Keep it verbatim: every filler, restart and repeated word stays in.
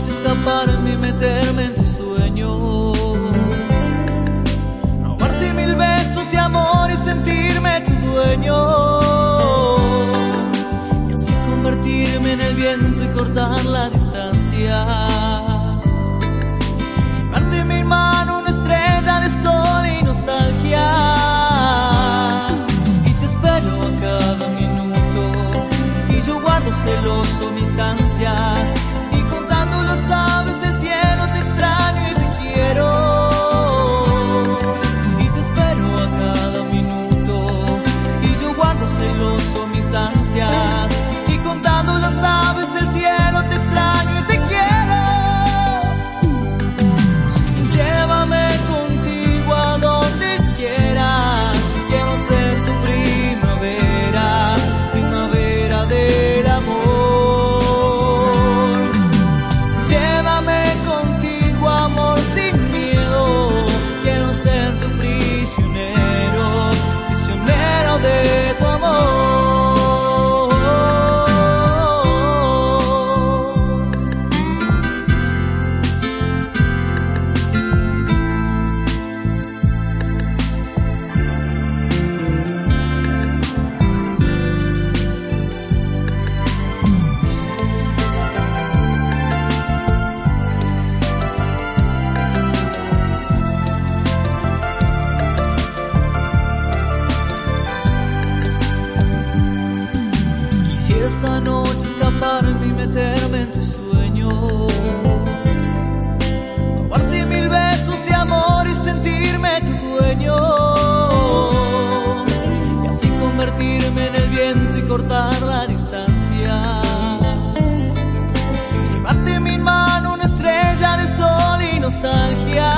noche escaparme y meterme en tus sueños, robarte mil besos de amor y sentirme tu dueño, y así convertirme en el viento y cortar la distancia, llevarte en mi mano una estrella de sol y nostalgia, y te espero a cada minuto y yo guardo celoso mis ansias, y contando las aves del cielo te extraño y te quiero, y te espero a cada minuto y yo guardo celoso mis ansias, y contando las aves del cielo te extraño y te quiero. Llévame contigo a donde quieras, quiero ser tu primavera, primavera del amor. Llévame contigo, amor, sin miedo, quiero ser tu prisionero, prisionero de tu amor. Si esta noche escaparme y meterme en tus sueños, robarte mil besos de amor y sentirme tu dueño, y así convertirme en el viento y cortar la distancia, llevarte en mi mano una estrella de sol y nostalgia,